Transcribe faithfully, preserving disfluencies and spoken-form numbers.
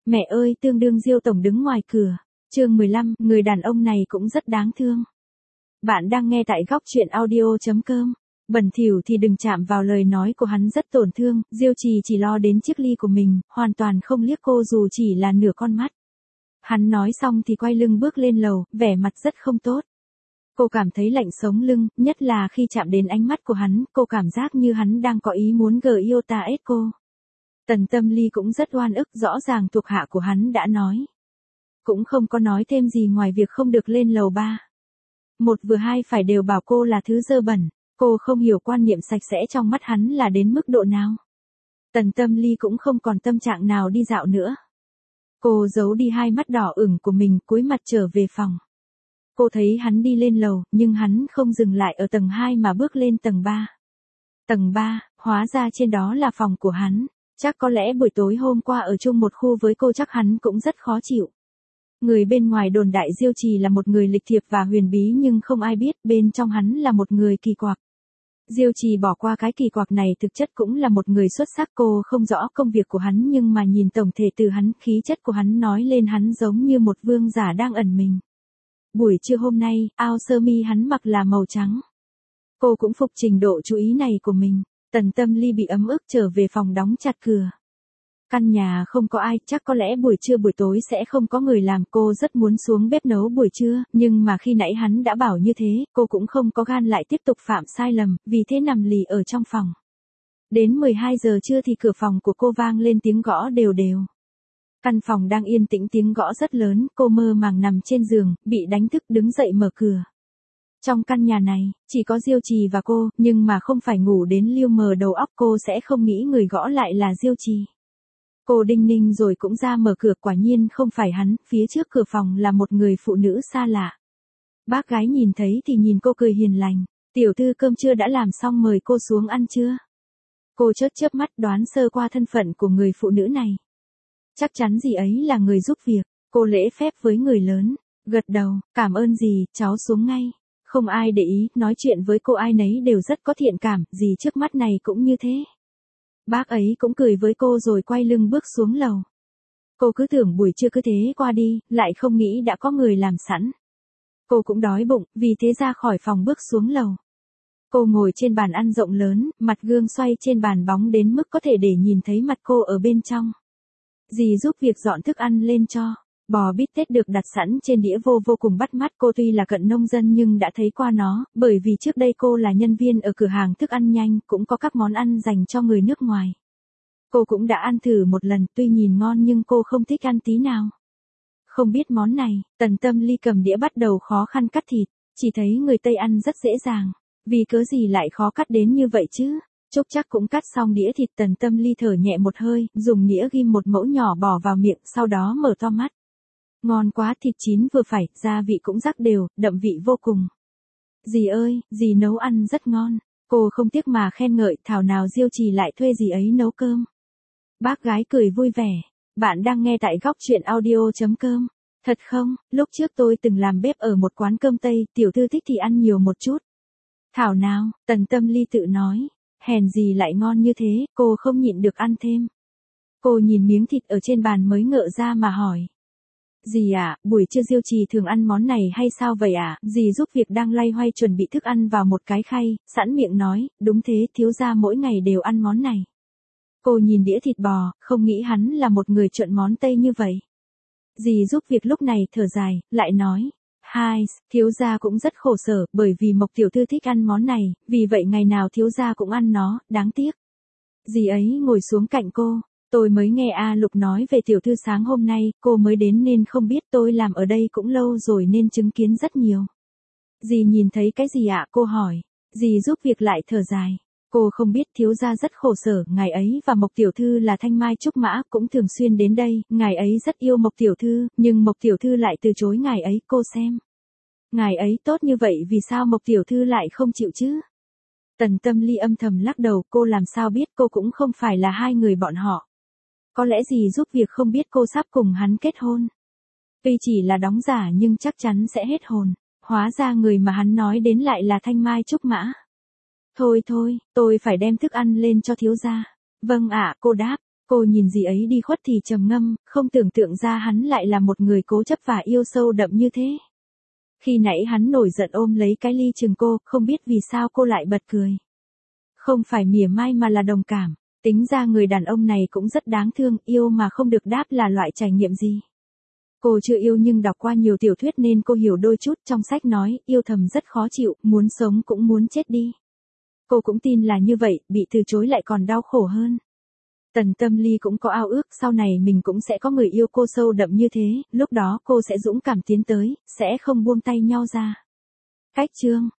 Mẹ ơi, tương đương Diêu tổng đứng ngoài cửa. Chương mười lăm, người đàn ông này cũng rất đáng thương. Bạn đang nghe tại góc truyện audio chấm com. Bẩn thỉu thì đừng chạm vào lời nói của hắn rất tổn thương, Diêu Trì chỉ lo đến chiếc ly của mình, hoàn toàn không liếc cô dù chỉ là nửa con mắt. Hắn nói xong thì quay lưng bước lên lầu, vẻ mặt rất không tốt. Cô cảm thấy lạnh sống lưng, nhất là khi chạm đến ánh mắt của hắn, cô cảm giác như hắn đang có ý muốn gờ yêu ta ết cô. Tần Tâm Ly cũng rất oan ức, rõ ràng thuộc hạ của hắn đã nói. Cũng không có nói thêm gì ngoài việc không được lên lầu ba. Một vừa hai phải đều bảo cô là thứ dơ bẩn, cô không hiểu quan niệm sạch sẽ trong mắt hắn là đến mức độ nào. Tần Tâm Ly cũng không còn tâm trạng nào đi dạo nữa. Cô giấu đi hai mắt đỏ ửng của mình, cúi mặt trở về phòng. Cô thấy hắn đi lên lầu, nhưng hắn không dừng lại ở tầng hai mà bước lên tầng ba. Tầng ba, hóa ra trên đó là phòng của hắn. Chắc có lẽ buổi tối hôm qua ở chung một khu với cô chắc hắn cũng rất khó chịu. Người bên ngoài đồn đại Diêu Trì là một người lịch thiệp và huyền bí nhưng không ai biết bên trong hắn là một người kỳ quặc. Diêu Trì bỏ qua cái kỳ quặc này thực chất cũng là một người xuất sắc, cô không rõ công việc của hắn nhưng mà nhìn tổng thể từ hắn, khí chất của hắn nói lên hắn giống như một vương giả đang ẩn mình. Buổi trưa hôm nay, áo sơ mi hắn mặc là màu trắng. Cô cũng phục trình độ chú ý này của mình. Tần Tâm Ly bị ấm ức trở về phòng đóng chặt cửa. Căn nhà không có ai, chắc có lẽ buổi trưa buổi tối sẽ không có người làm, cô rất muốn xuống bếp nấu buổi trưa, nhưng mà khi nãy hắn đã bảo như thế, cô cũng không có gan lại tiếp tục phạm sai lầm, vì thế nằm lì ở trong phòng. Đến mười hai giờ trưa thì cửa phòng của cô vang lên tiếng gõ đều đều. Căn phòng đang yên tĩnh, tiếng gõ rất lớn, cô mơ màng nằm trên giường, bị đánh thức đứng dậy mở cửa. Trong căn nhà này, chỉ có Diêu Trì và cô, nhưng mà không phải ngủ đến liêu mờ đầu óc, cô sẽ không nghĩ người gõ lại là Diêu Trì. Cô đinh ninh rồi cũng ra mở cửa, quả nhiên không phải hắn, phía trước cửa phòng là một người phụ nữ xa lạ. Bác gái nhìn thấy thì nhìn cô cười hiền lành, tiểu thư cơm trưa đã làm xong mời cô xuống ăn chưa? Cô chớp chớp mắt đoán sơ qua thân phận của người phụ nữ này. Chắc chắn gì ấy là người giúp việc, cô lễ phép với người lớn, gật đầu, cảm ơn dì, cháu xuống ngay. Không ai để ý, nói chuyện với cô ai nấy đều rất có thiện cảm, gì trước mắt này cũng như thế. Bác ấy cũng cười với cô rồi quay lưng bước xuống lầu. Cô cứ tưởng buổi trưa cứ thế qua đi, lại không nghĩ đã có người làm sẵn. Cô cũng đói bụng, vì thế ra khỏi phòng bước xuống lầu. Cô ngồi trên bàn ăn rộng lớn, mặt gương xoay trên bàn bóng đến mức có thể để nhìn thấy mặt cô ở bên trong. Dì giúp việc dọn thức ăn lên cho. Bò bít tết được đặt sẵn trên đĩa vô vô cùng bắt mắt, cô tuy là cận nông dân nhưng đã thấy qua nó, bởi vì trước đây cô là nhân viên ở cửa hàng thức ăn nhanh, cũng có các món ăn dành cho người nước ngoài. Cô cũng đã ăn thử một lần, tuy nhìn ngon nhưng cô không thích ăn tí nào. Không biết món này, Tần Tâm Ly cầm đĩa bắt đầu khó khăn cắt thịt, chỉ thấy người Tây ăn rất dễ dàng, vì cớ gì lại khó cắt đến như vậy chứ? Chốc chắc cũng cắt xong đĩa thịt, Tần Tâm Ly thở nhẹ một hơi, dùng nĩa ghim một mẫu nhỏ bỏ vào miệng, sau đó mở to mắt. Ngon quá, thịt chín vừa phải, gia vị cũng rắc đều, đậm vị vô cùng. Dì ơi, dì nấu ăn rất ngon. Cô không tiếc mà khen ngợi, thảo nào Diêu Trì lại thuê dì ấy nấu cơm. Bác gái cười vui vẻ. Bạn đang nghe tại góc truyện audio chấm com. Thật không, lúc trước tôi từng làm bếp ở một quán cơm Tây, tiểu thư thích thì ăn nhiều một chút. Thảo nào, Tần Tâm Ly tự nói. Hèn gì lại ngon như thế, cô không nhịn được ăn thêm. Cô nhìn miếng thịt ở trên bàn mới ngỡ ra mà hỏi. Dì à, buổi trưa Diêu Trì thường ăn món này hay sao vậy à? Dì giúp việc đang loay hoay chuẩn bị thức ăn vào một cái khay, sẵn miệng nói, đúng thế, thiếu gia mỗi ngày đều ăn món này. Cô nhìn đĩa thịt bò, không nghĩ hắn là một người chuộng món Tây như vậy. Dì giúp việc lúc này thở dài, lại nói, hai, thiếu gia cũng rất khổ sở, bởi vì Mộc tiểu thư thích ăn món này, vì vậy ngày nào thiếu gia cũng ăn nó, đáng tiếc. Dì ấy ngồi xuống cạnh cô. Tôi mới nghe A Lục nói về tiểu thư sáng hôm nay, cô mới đến nên không biết, tôi làm ở đây cũng lâu rồi nên chứng kiến rất nhiều. Dì nhìn thấy cái gì ạ? Cô hỏi. Dì giúp việc lại thở dài. Cô không biết, thiếu gia rất khổ sở, ngài ấy và Mộc tiểu thư là thanh mai trúc mã, cũng thường xuyên đến đây, ngài ấy rất yêu Mộc tiểu thư, nhưng Mộc tiểu thư lại từ chối ngài ấy, cô xem. Ngài ấy tốt như vậy vì sao Mộc tiểu thư lại không chịu chứ? Tần Tâm Ly âm thầm lắc đầu, cô làm sao biết, cô cũng không phải là hai người bọn họ. Có lẽ dì giúp việc không biết cô sắp cùng hắn kết hôn. Tuy chỉ là đóng giả nhưng chắc chắn sẽ hết hồn. Hóa ra người mà hắn nói đến lại là thanh mai trúc mã. Thôi thôi, tôi phải đem thức ăn lên cho thiếu gia. Vâng ạ, cô đáp. Cô nhìn dì ấy đi khuất thì trầm ngâm, không tưởng tượng ra hắn lại là một người cố chấp và yêu sâu đậm như thế. Khi nãy hắn nổi giận ôm lấy cái ly chừng cô, không biết vì sao cô lại bật cười. Không phải mỉa mai mà là đồng cảm. Tính ra người đàn ông này cũng rất đáng thương, yêu mà không được đáp là loại trải nghiệm gì. Cô chưa yêu nhưng đọc qua nhiều tiểu thuyết nên cô hiểu đôi chút. Trong sách nói, yêu thầm rất khó chịu, muốn sống cũng muốn chết đi. Cô cũng tin là như vậy, bị từ chối lại còn đau khổ hơn. Tần Tâm Ly cũng có ao ước sau này mình cũng sẽ có người yêu cô sâu đậm như thế, lúc đó cô sẽ dũng cảm tiến tới, sẽ không buông tay nhau ra. Cách chương